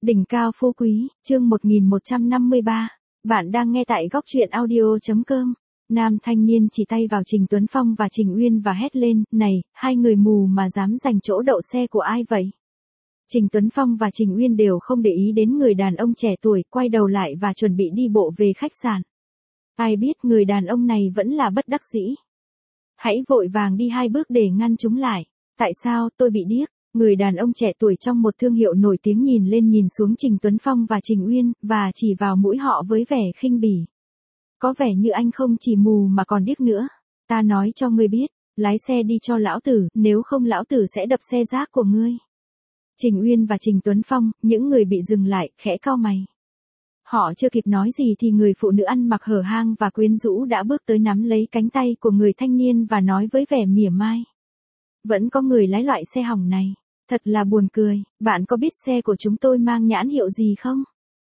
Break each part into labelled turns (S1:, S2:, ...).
S1: Đỉnh cao phú quý, chương 1153. Bạn đang nghe tại góc truyện audio.com. Nam thanh niên chỉ tay vào Trình Tuấn Phong và Trình Uyên và hét lên, này, hai người mù mà dám giành chỗ đậu xe của ai vậy? Trình Tuấn Phong và Trình Uyên đều không để ý đến người đàn ông trẻ tuổi, quay đầu lại và chuẩn bị đi bộ về khách sạn. Ai biết người đàn ông này vẫn là bất đắc dĩ. Hãy vội vàng đi hai bước để ngăn chúng lại. Tại sao tôi bị điếc? Người đàn ông trẻ tuổi trong một thương hiệu nổi tiếng nhìn lên nhìn xuống Trình Tuấn Phong và Trình Uyên, và chỉ vào mũi họ với vẻ khinh bỉ. Có vẻ như anh không chỉ mù mà còn điếc nữa. Ta nói cho ngươi biết, lái xe đi cho lão tử, nếu không lão tử sẽ đập xe rác của ngươi. Trình Uyên và Trình Tuấn Phong, những người bị dừng lại, khẽ cau mày. Họ chưa kịp nói gì thì người phụ nữ ăn mặc hở hang và quyến rũ đã bước tới nắm lấy cánh tay của người thanh niên và nói với vẻ mỉa mai. Vẫn có người lái loại xe hỏng này. Thật là buồn cười, bạn có biết xe của chúng tôi mang nhãn hiệu gì không?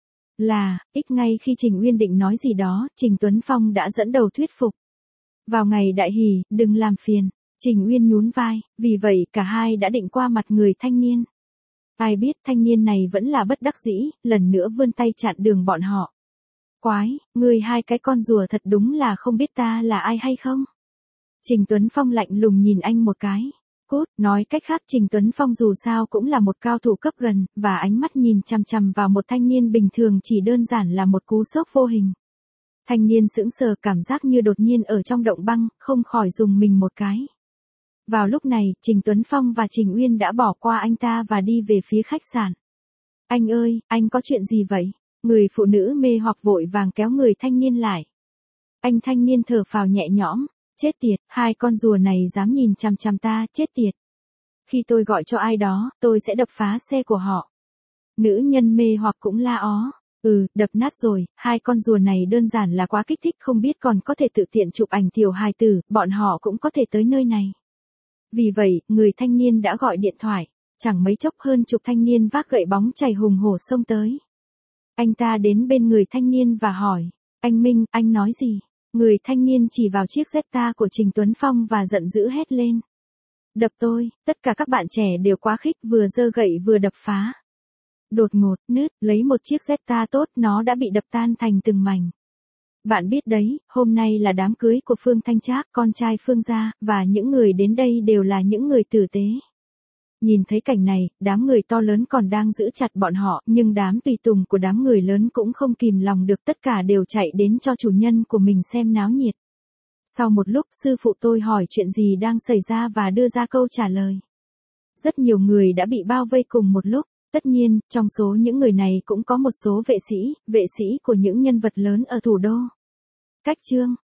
S1: Ngay khi Trình Uyên định nói gì đó, Trình Tuấn Phong đã dẫn đầu thuyết phục. Vào ngày đại hỷ, đừng làm phiền. Trình Uyên nhún vai, vì vậy cả hai đã định qua mặt người thanh niên. Ai biết thanh niên này vẫn là bất đắc dĩ, lần nữa vươn tay chặn đường bọn họ. Quái, ngươi hai cái con rùa thật đúng là không biết ta là ai hay không? Trình Tuấn Phong lạnh lùng nhìn anh một cái. Nói cách khác Trình Tuấn Phong dù sao cũng là một cao thủ cấp gần, và ánh mắt nhìn chằm chằm vào một thanh niên bình thường chỉ đơn giản là một cú sốc vô hình. Thanh niên sững sờ, cảm giác như đột nhiên ở trong động băng, không khỏi rùng mình một cái. Vào lúc này, Trình Tuấn Phong và Trình Uyên đã bỏ qua anh ta và đi về phía khách sạn. Anh ơi, anh có chuyện gì vậy? Người phụ nữ mê hoặc vội vàng kéo người thanh niên lại. Anh thanh niên thở phào nhẹ nhõm. Chết tiệt, hai con rùa này dám nhìn chằm chằm ta, chết tiệt. Khi tôi gọi cho ai đó, tôi sẽ đập phá xe của họ. Nữ nhân mê hoặc cũng la ó. Đập nát rồi, hai con rùa này đơn giản là quá kích thích, không biết còn có thể tự tiện chụp ảnh tiểu hài tử, bọn họ cũng có thể tới nơi này. Vì vậy, người thanh niên đã gọi điện thoại. Chẳng mấy chốc hơn chục thanh niên vác gậy bóng chảy hùng hổ xông tới. Anh ta đến bên người thanh niên và hỏi, anh Minh, anh nói gì? Người thanh niên chỉ vào chiếc Jetta của Trình Tuấn Phong và giận dữ hét lên. Đập tôi, tất cả các bạn trẻ đều quá khích, vừa giơ gậy vừa đập phá. Đột ngột, lấy một chiếc Jetta tốt, nó đã bị đập tan thành từng mảnh. Bạn biết đấy, hôm nay là đám cưới của Phương Thanh Trác, con trai Phương gia, và những người đến đây đều là những người tử tế. Nhìn thấy cảnh này, đám người to lớn còn đang giữ chặt bọn họ, nhưng đám tùy tùng của đám người lớn cũng không kìm lòng được, tất cả đều chạy đến cho chủ nhân của mình xem náo nhiệt. Sau một lúc, sư phụ tôi hỏi chuyện gì đang xảy ra và đưa ra câu trả lời. Rất nhiều người đã bị bao vây cùng một lúc, tất nhiên, trong số những người này cũng có một số vệ sĩ của những nhân vật lớn ở thủ đô. Cách chương